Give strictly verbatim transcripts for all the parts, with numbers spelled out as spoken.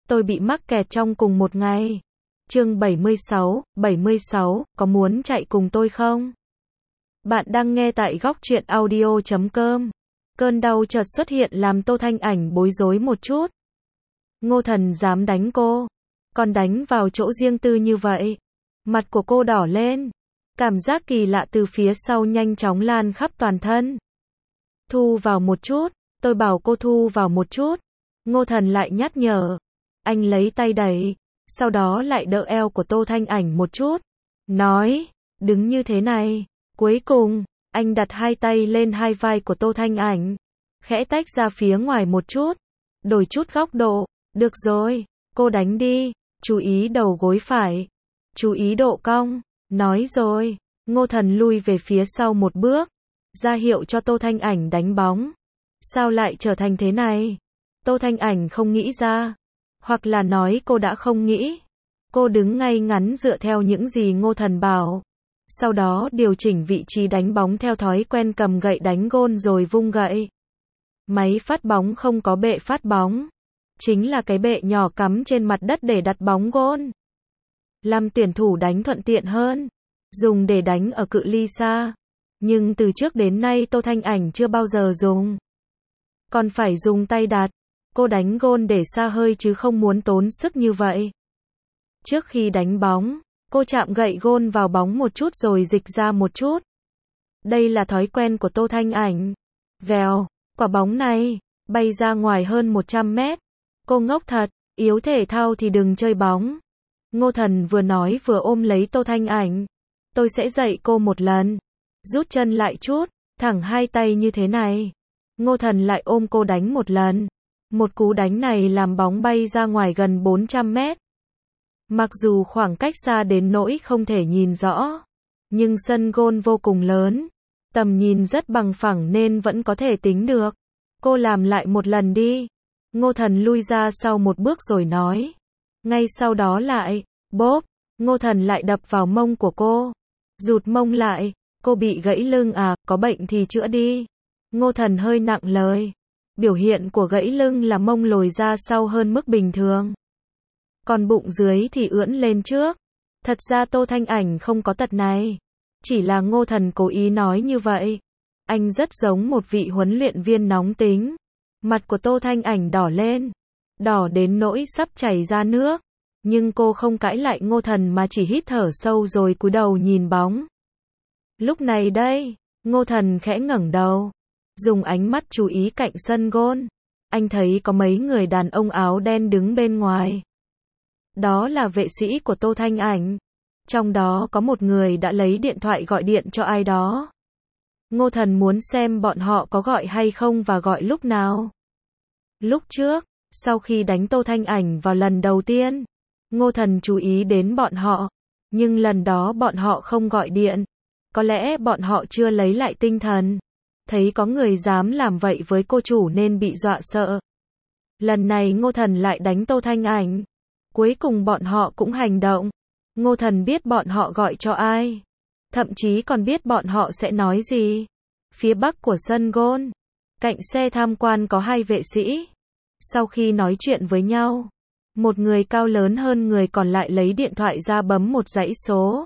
tôi bị mắc kẹt trong cùng một ngày. Chương bảy mươi sáu, bảy mươi sáu, có muốn chạy cùng tôi không? Bạn đang nghe tại góc truyện audio chấm com. Cơn đau chợt xuất hiện làm Tô Thanh Ảnh bối rối một chút. Ngô Thần dám đánh cô, còn đánh vào chỗ riêng tư như vậy. Mặt của cô đỏ lên, cảm giác kỳ lạ từ phía sau nhanh chóng lan khắp toàn thân. Thu vào một chút, tôi bảo cô thu vào một chút. Ngô Thần lại nhắc nhở. Anh lấy tay đẩy, sau đó lại đỡ eo của Tô Thanh Ảnh một chút. Nói, đứng như thế này. Cuối cùng, anh đặt hai tay lên hai vai của Tô Thanh Ảnh. Khẽ tách ra phía ngoài một chút. Đổi chút góc độ. Được rồi, cô đánh đi. Chú ý đầu gối phải. Chú ý độ cong. Nói rồi, Ngô Thần lui về phía sau một bước. Ra hiệu cho Tô Thanh Ảnh đánh bóng. Sao lại trở thành thế này? Tô Thanh Ảnh không nghĩ ra. Hoặc là nói cô đã không nghĩ. Cô đứng ngay ngắn dựa theo những gì Ngô Thần bảo. Sau đó điều chỉnh vị trí đánh bóng theo thói quen cầm gậy đánh gôn rồi vung gậy. Máy phát bóng không có bệ phát bóng. Chính là cái bệ nhỏ cắm trên mặt đất để đặt bóng gôn. Làm tuyển thủ đánh thuận tiện hơn. Dùng để đánh ở cự ly xa. Nhưng từ trước đến nay Tô Thanh Ảnh chưa bao giờ dùng. Còn phải dùng tay đặt. Cô đánh gôn để xa hơi chứ không muốn tốn sức như vậy. Trước khi đánh bóng, cô chạm gậy gôn vào bóng một chút rồi dịch ra một chút. Đây là thói quen của Tô Thanh Ảnh. Vèo, quả bóng này, bay ra ngoài hơn một trăm mét. Cô ngốc thật, yếu thể thao thì đừng chơi bóng. Ngô Thần vừa nói vừa ôm lấy Tô Thanh Ảnh. Tôi sẽ dạy cô một lần. Rút chân lại chút, thẳng hai tay như thế này. Ngô Thần lại ôm cô đánh một lần. Một cú đánh này làm bóng bay ra ngoài gần bốn trăm mét. Mặc dù khoảng cách xa đến nỗi không thể nhìn rõ, nhưng sân gôn vô cùng lớn, tầm nhìn rất bằng phẳng nên vẫn có thể tính được. Cô làm lại một lần đi. Ngô Thần lui ra sau một bước rồi nói. Ngay sau đó lại, bốp, Ngô Thần lại đập vào mông của cô. Rụt mông lại, cô bị gãy lưng à, có bệnh thì chữa đi. Ngô Thần hơi nặng lời. Biểu hiện của gãy lưng là mông lồi ra sau hơn mức bình thường. Còn bụng dưới thì ưỡn lên trước. Thật ra Tô Thanh Ảnh không có tật này. Chỉ là Ngô Thần cố ý nói như vậy. Anh rất giống một vị huấn luyện viên nóng tính. Mặt của Tô Thanh Ảnh đỏ lên. Đỏ đến nỗi sắp chảy ra nước. Nhưng cô không cãi lại Ngô Thần mà chỉ hít thở sâu rồi cúi đầu nhìn bóng. Lúc này đây, Ngô Thần khẽ ngẩng đầu. Dùng ánh mắt chú ý cạnh sân gôn. Anh thấy có mấy người đàn ông áo đen đứng bên ngoài. Đó là vệ sĩ của Tô Thanh Ảnh. Trong đó có một người đã lấy điện thoại gọi điện cho ai đó. Ngô Thần muốn xem bọn họ có gọi hay không và gọi lúc nào. Lúc trước, sau khi đánh Tô Thanh Ảnh vào lần đầu tiên, Ngô Thần chú ý đến bọn họ. Nhưng lần đó bọn họ không gọi điện. Có lẽ bọn họ chưa lấy lại tinh thần. Thấy có người dám làm vậy với cô chủ nên bị dọa sợ. Lần này Ngô Thần lại đánh Tô Thanh Ảnh. Cuối cùng bọn họ cũng hành động. Ngô Thần biết bọn họ gọi cho ai. Thậm chí còn biết bọn họ sẽ nói gì. Phía bắc của sân gôn, cạnh xe tham quan có hai vệ sĩ. Sau khi nói chuyện với nhau, một người cao lớn hơn người còn lại lấy điện thoại ra bấm một dãy số.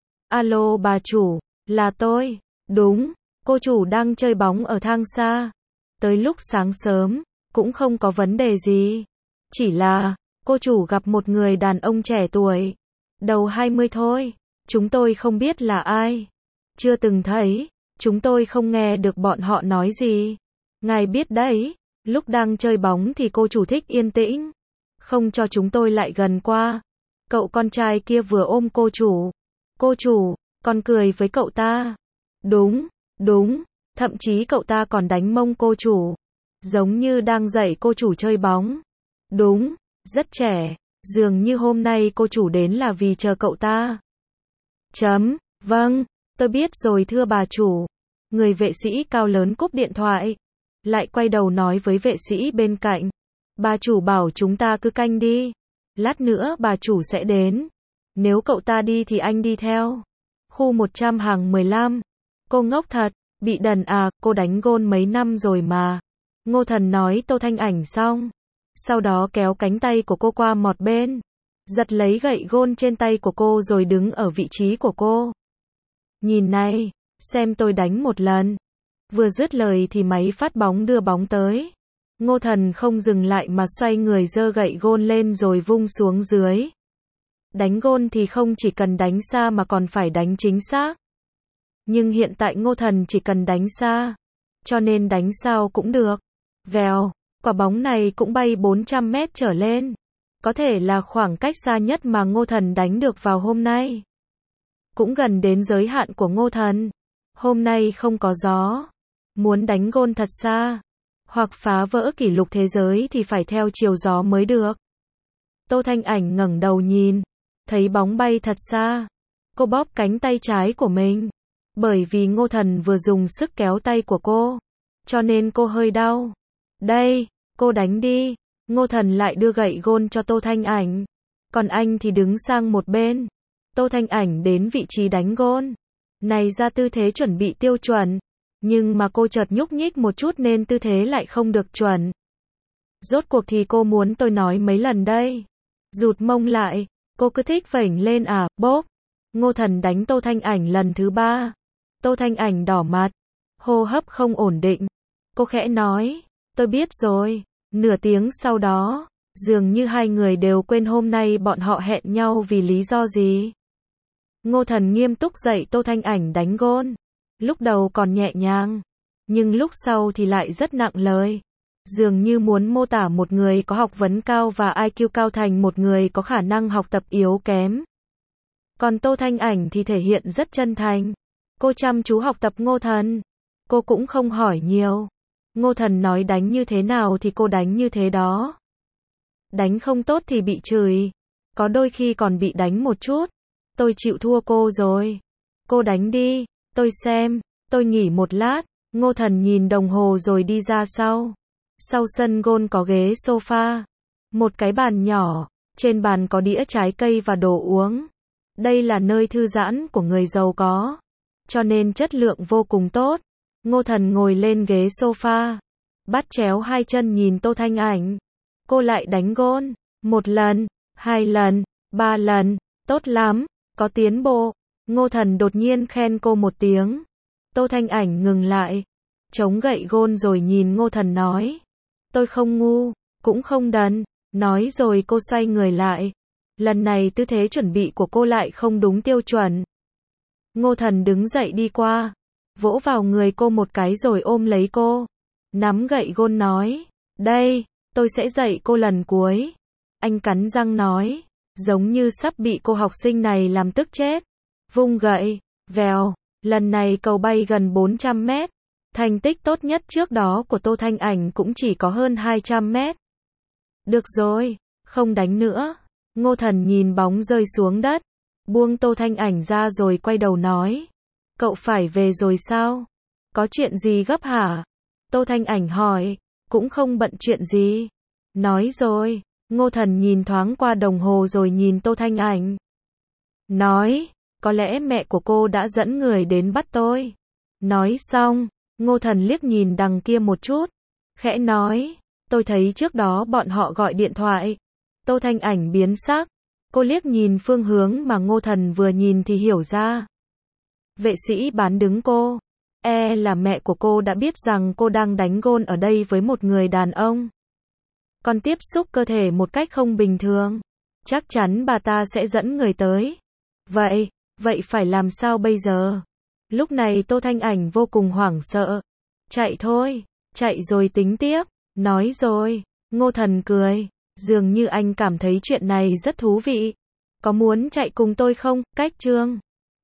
Alo bà chủ, là tôi. Đúng. Cô chủ đang chơi bóng ở thang xa. Tới lúc sáng sớm, cũng không có vấn đề gì. Chỉ là, cô chủ gặp một người đàn ông trẻ tuổi. Đầu hai mươi thôi. Chúng tôi không biết là ai. Chưa từng thấy. Chúng tôi không nghe được bọn họ nói gì. Ngài biết đấy, lúc đang chơi bóng thì cô chủ thích yên tĩnh. Không cho chúng tôi lại gần qua. Cậu con trai kia vừa ôm cô chủ. Cô chủ, còn cười với cậu ta. Đúng. Đúng, thậm chí cậu ta còn đánh mông cô chủ. Giống như đang dạy cô chủ chơi bóng. Đúng, rất trẻ. Dường như hôm nay cô chủ đến là vì chờ cậu ta. Chấm, vâng, tôi biết rồi thưa bà chủ. Người vệ sĩ cao lớn cúp điện thoại. Lại quay đầu nói với vệ sĩ bên cạnh. Bà chủ bảo chúng ta cứ canh đi. Lát nữa bà chủ sẽ đến. Nếu cậu ta đi thì anh đi theo. Khu một trăm hàng mười lăm. Cô ngốc thật, bị đần à, cô đánh gôn mấy năm rồi mà. Ngô Thần nói Tô Thanh Ảnh xong. sau đó kéo cánh tay của cô qua một bên, giật lấy gậy gôn trên tay của cô rồi đứng ở vị trí của cô. Nhìn này, xem tôi đánh một lần. Vừa dứt lời thì máy phát bóng đưa bóng tới. Ngô Thần không dừng lại mà xoay người giơ gậy gôn lên rồi vung xuống dưới. Đánh gôn thì không chỉ cần đánh xa mà còn phải đánh chính xác. Nhưng hiện tại Ngô Thần chỉ cần đánh xa, cho nên đánh sao cũng được. Vèo, quả bóng này cũng bay bốn trăm mét trở lên. Có thể là khoảng cách xa nhất mà Ngô Thần đánh được vào hôm nay. Cũng gần đến giới hạn của Ngô Thần. Hôm nay không có gió. Muốn đánh gôn thật xa, hoặc phá vỡ kỷ lục thế giới thì phải theo chiều gió mới được. Tô Thanh Ảnh ngẩng đầu nhìn, thấy bóng bay thật xa. Cô bóp cánh tay trái của mình. Bởi vì Ngô Thần vừa dùng sức kéo tay của cô, cho nên cô hơi đau. Đây, cô đánh đi. Ngô Thần lại đưa gậy gôn cho Tô Thanh Ảnh. Còn anh thì đứng sang một bên. Tô Thanh Ảnh đến vị trí đánh gôn. Này ra tư thế chuẩn bị tiêu chuẩn. Nhưng mà cô chợt nhúc nhích một chút nên tư thế lại không được chuẩn. Rốt cuộc thì cô muốn tôi nói mấy lần đây. Rụt mông lại. Cô cứ thích vểnh lên à, bốp. Ngô Thần đánh Tô Thanh Ảnh lần thứ ba. Tô Thanh Ảnh đỏ mặt. Hô hấp không ổn định. Cô khẽ nói. Tôi biết rồi. Nửa tiếng sau đó, dường như hai người đều quên hôm nay bọn họ hẹn nhau vì lý do gì. Ngô Thần nghiêm túc dạy Tô Thanh Ảnh đánh gôn. Lúc đầu còn nhẹ nhàng, nhưng lúc sau thì lại rất nặng lời. Dường như muốn mô tả một người có học vấn cao và i kiu cao thành một người có khả năng học tập yếu kém. Còn Tô Thanh Ảnh thì thể hiện rất chân thành. Cô chăm chú học tập Ngô Thần. Cô cũng không hỏi nhiều. Ngô Thần nói đánh như thế nào thì cô đánh như thế đó. Đánh không tốt thì bị chửi. Có đôi khi còn bị đánh một chút. Tôi chịu thua cô rồi. Cô đánh đi, tôi xem. Tôi nghỉ một lát. Ngô Thần nhìn đồng hồ rồi đi ra sau. Sau sân gôn có ghế sofa. Một cái bàn nhỏ. Trên bàn có đĩa trái cây và đồ uống. Đây là nơi thư giãn của người giàu có. Cho nên chất lượng vô cùng tốt. Ngô Thần ngồi lên ghế sofa. Bắt chéo hai chân nhìn Tô Thanh Ảnh. Cô lại đánh gôn. Một lần, hai lần, ba lần. Tốt lắm, có tiến bộ. Ngô Thần đột nhiên khen cô một tiếng. Tô Thanh Ảnh ngừng lại. Chống gậy gôn rồi nhìn Ngô Thần nói. Tôi không ngu, cũng không đần. Nói rồi cô xoay người lại. Lần này tư thế chuẩn bị của cô lại không đúng tiêu chuẩn. Ngô Thần đứng dậy đi qua. Vỗ vào người cô một cái rồi ôm lấy cô. Nắm gậy gôn nói. Đây, tôi sẽ dạy cô lần cuối. Anh cắn răng nói. Giống như sắp bị cô học sinh này làm tức chết. Vung gậy. Vèo. Lần này cầu bay gần bốn trăm mét. Thành tích tốt nhất trước đó của Tô Thanh Ảnh cũng chỉ có hơn hai trăm mét. Được rồi. Không đánh nữa. Ngô Thần nhìn bóng rơi xuống đất. Buông Tô Thanh Ảnh ra rồi quay đầu nói. Cậu phải về rồi sao? Có chuyện gì gấp hả? Tô Thanh Ảnh hỏi. Cũng không bận chuyện gì. Nói rồi. Ngô Thần nhìn thoáng qua đồng hồ rồi nhìn Tô Thanh Ảnh. Nói. Có lẽ mẹ của cô đã dẫn người đến bắt tôi. Nói xong. Ngô Thần liếc nhìn đằng kia một chút. Khẽ nói. Tôi thấy trước đó bọn họ gọi điện thoại. Tô Thanh Ảnh biến sắc. Cô liếc nhìn phương hướng mà Ngô Thần vừa nhìn thì hiểu ra. Vệ sĩ bán đứng cô. E là mẹ của cô đã biết rằng cô đang đánh gôn ở đây với một người đàn ông. Còn tiếp xúc cơ thể một cách không bình thường. Chắc chắn bà ta sẽ dẫn người tới. Vậy, vậy phải làm sao bây giờ? Lúc này Tô Thanh Ảnh vô cùng hoảng sợ. Chạy thôi, chạy rồi tính tiếp. Nói rồi. Ngô Thần cười. Dường như anh cảm thấy chuyện này rất thú vị. Có muốn chạy cùng tôi không? Cách chương